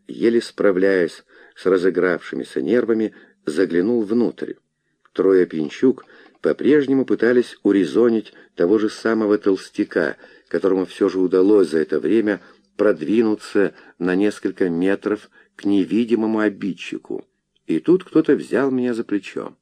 еле справляясь с разыгравшимися нервами, заглянул внутрь. Трое пьянчуг по-прежнему пытались урезонить того же самого толстяка, которому все же удалось за это время продвинуться на несколько метров к невидимому обидчику. И тут кто-то взял меня за плечо.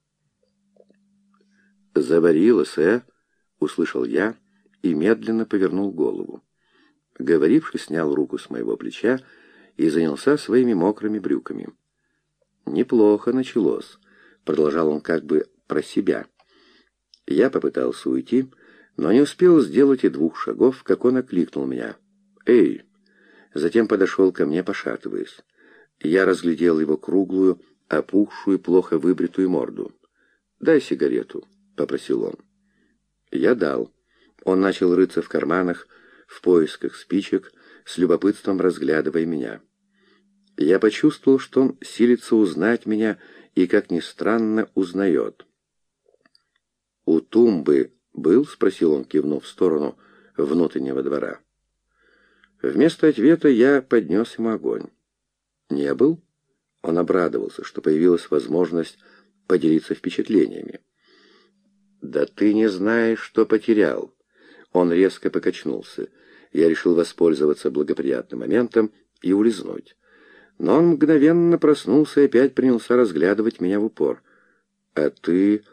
«Заварилось, — услышал я и медленно повернул голову. Говоривший снял руку с моего плеча и занялся своими мокрыми брюками. «Неплохо началось», — продолжал он как бы про себя. Я попытался уйти, но не успел сделать и 2 шагов, как он окликнул меня. «Эй!» Затем подошел ко мне, пошатываясь. Я разглядел его круглую, опухшую, плохо выбритую морду. «Дай сигарету», — попросил он. Я дал. Он начал рыться в карманах, в поисках спичек, с любопытством разглядывая меня. Я почувствовал, что он силится узнать меня и, как ни странно, узнает. «У тумбы был?» — спросил он, кивнув в сторону внутреннего двора. Вместо ответа я поднес ему огонь. «Не был?» Он обрадовался, что появилась возможность поделиться впечатлениями. «Да ты не знаешь, что потерял!» Он резко покачнулся. Я решил воспользоваться благоприятным моментом и улизнуть. Но он мгновенно проснулся и опять принялся разглядывать меня в упор. «А ты...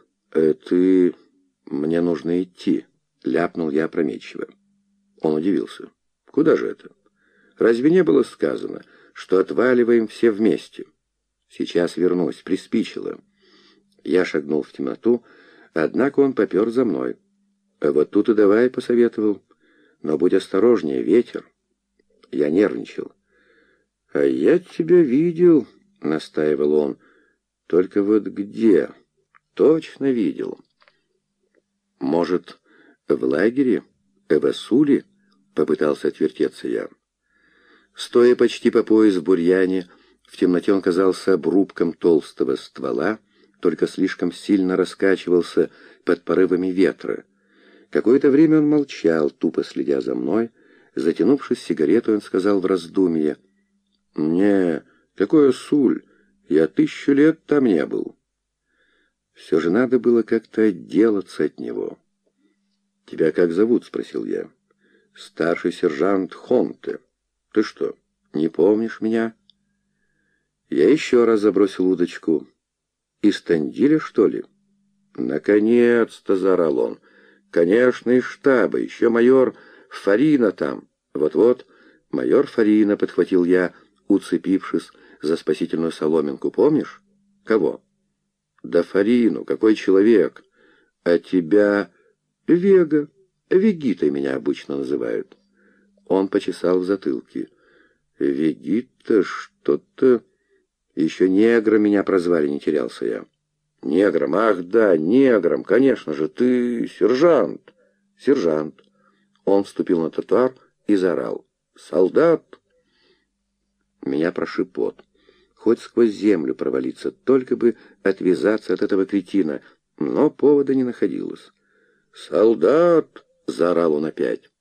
Мне нужно идти», — ляпнул я опрометчиво. Он удивился. «Куда же это? Разве не было сказано, что отваливаем все вместе?» «Сейчас вернусь, приспичило». Я шагнул в темноту, однако он попер за мной. «А вот тут и давай», — посоветовал. «Но будь осторожнее, ветер». Я нервничал. «А я тебя видел», — настаивал он. «Только вот где?» «Точно видел». «Может, в лагере? В Асуле?» — попытался отвертеться я. Стоя почти по пояс в бурьяне, в темноте он казался обрубком толстого ствола, только слишком сильно раскачивался под порывами ветра. Какое-то время он молчал, тупо следя за мной. Затянувшись сигаретой, он сказал в раздумье: «Не, какой Асуль? Я 1000 лет там не был». Все же надо было как-то отделаться от него. «Тебя как зовут?» — спросил я. «Старший сержант Хонте. Ты что, не помнишь меня?» Я еще раз забросил удочку. «Из Тандиля, что ли?» «Наконец-то!» — заорал он. «Конечно, из штаба. Еще майор Фарина там». «Вот-вот, майор Фарина», — подхватил я, уцепившись за спасительную соломинку. «Помнишь?» «Кого?» «Да Фарину. Какой человек? А тебя...» «Вега. Вегитой меня обычно называют». Он почесал в затылке. «Вегита что-то...» «Еще негром меня прозвали, не терялся я». «Негром? Ах, да, негром, конечно же, ты сержант». «Сержант». Он вступил на тротуар и заорал: «Солдат!» Меня прошиб пот. Хоть сквозь землю провалиться, только бы отвязаться от этого кретина, но повода не находилось. «Солдат!» — заорал он опять.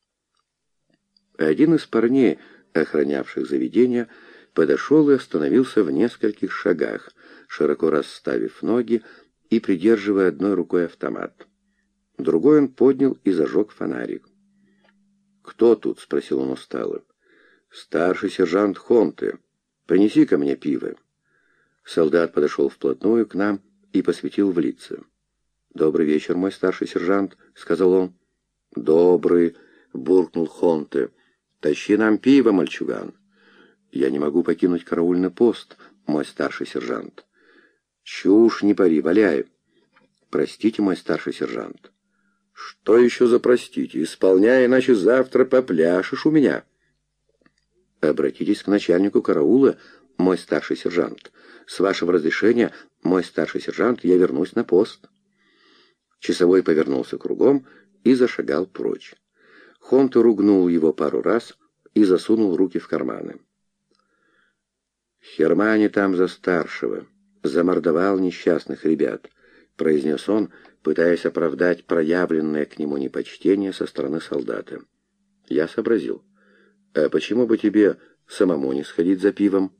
Один из парней, охранявших заведение, подошел и остановился в нескольких шагах, широко расставив ноги и придерживая одной рукой автомат. Другой он поднял и зажег фонарик. «Кто тут?» — спросил он устало. «Старший сержант Хонте. Принеси ко мне пиво». Солдат подошел вплотную к нам и посветил в лица. «Добрый вечер, мой старший сержант», — сказал он. «Добрый», — буркнул Хонте. «Тащи нам пиво, мальчуган». «Я не могу покинуть караульный пост, мой старший сержант». «Чушь не пари, валяй». «Простите, мой старший сержант». «Что еще за простите? Исполняй, иначе завтра попляшешь у меня». «Обратитесь к начальнику караула, мой старший сержант. С вашего разрешения, мой старший сержант, я вернусь на пост». Часовой повернулся кругом и зашагал прочь. Хонте ругнул его пару раз и засунул руки в карманы. «Хермани там за старшего. Замордовал несчастных ребят», — произнес он, пытаясь оправдать проявленное к нему непочтение со стороны солдата. Я сообразил. «А почему бы тебе самому не сходить за пивом?»